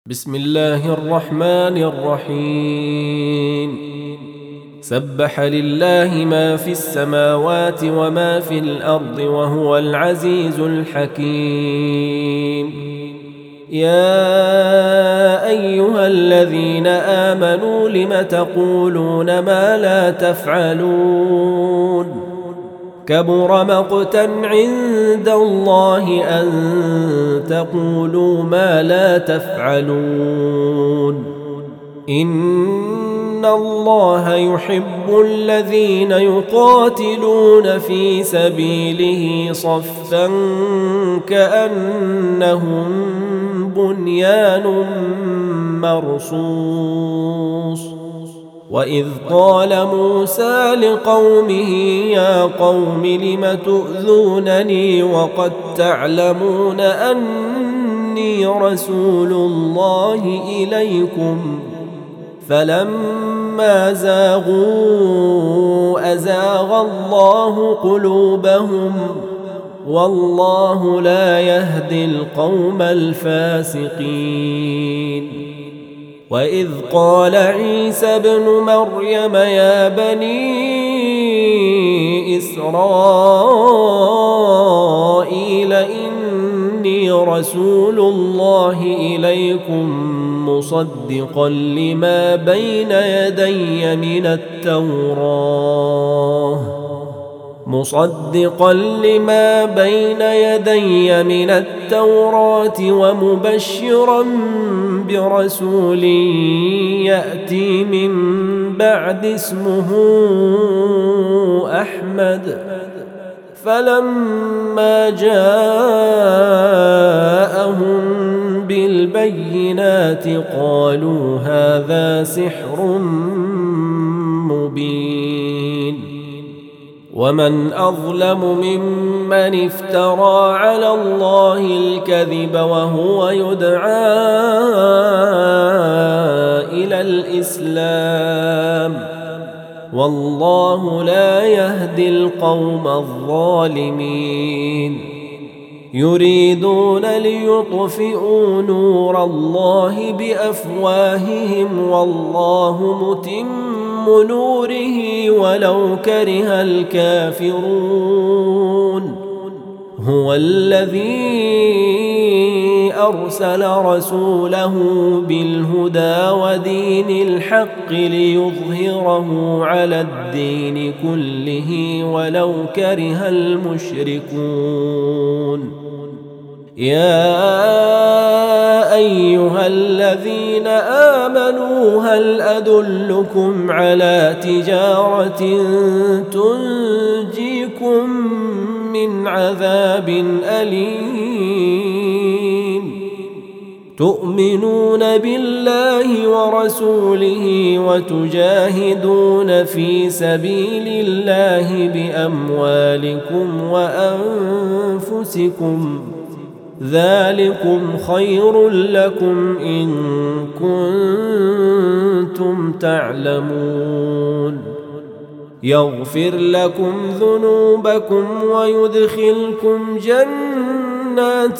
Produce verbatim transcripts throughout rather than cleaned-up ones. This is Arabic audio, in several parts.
بسم الله الرحمن الرحيم سبح لله ما في السماوات وما في الأرض وهو العزيز الحكيم. يا أيها الذين آمنوا لم تقولون ما لا تفعلون كبر مقتا عند الله أن تقولوا ما لا تفعلون. إن الله يحب الذين يقاتلون في سبيله صفا كأنهم بنيان مرصوص. وإذ قال موسى لقومه يا قوم لم تؤذونني وقد تعلمون أني رسول الله إليكم فلما زاغوا أزاغ الله قلوبهم والله لا يهدي القوم الفاسقين. وإذ قال عيسى ابن مريم يا بني إسرائيل إني رسول الله إليكم مصدقا لما بين يدي من التوراة مصدقا لما بين يدي من التوراة ومبشرا برسول يأتي من بعد اسمه أحمد. فلما جاءهم بالبينات قالوا هذا سحر مبين. ومن أظلم ممن افترى على الله الكذب وهو يدعى إلى الإسلام والله لا يهدي القوم الظالمين. يريدون ليطفئوا نور الله بأفواههم والله متم نوره ولو كره الكافرون. هو الذي أرسل رسوله بالهدى ودين الحق ليظهره على الدين كله ولو كره المشركون. يا أيها الذين آمنوا هل أدلكم على تجارة تنجيكم من عذاب أليم تؤمنون بالله ورسوله وتجاهدون في سبيل الله بأموالكم وأنفسكم ذلكم خير لكم إن كنتم تعلمون. يغفر لكم ذنوبكم ويدخلكم جنات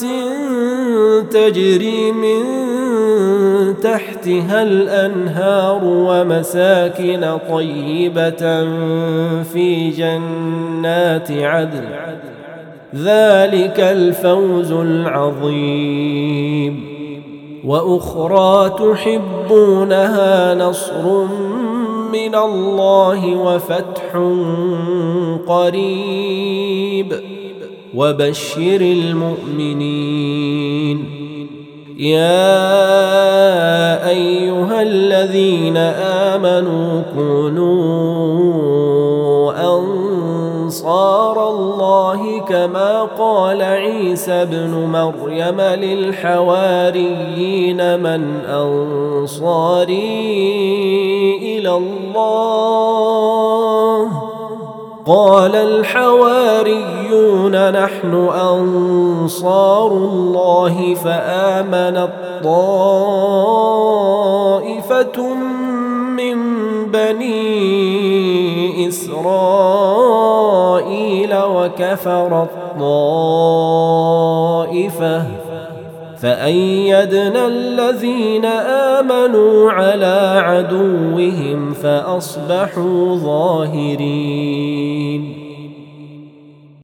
تجري من تحتها الأنهار ومساكن طيبة في جنات عدن ذلك الفوز العظيم. وأخرى تحبونها نصر من الله وفتح قريب وبشر المؤمنين. يا أيها الذين آمنوا كونوا أنصار الله كما قال عيسى ابن مريم للحواريين من أنصاري إلى الله قال الحواريون نحن أنصار الله فآمنت طائفة من بني إسرائيل وكفرت طائفة فأيدنا الذين آمنوا على عدوهم فأصبحوا ظاهرين.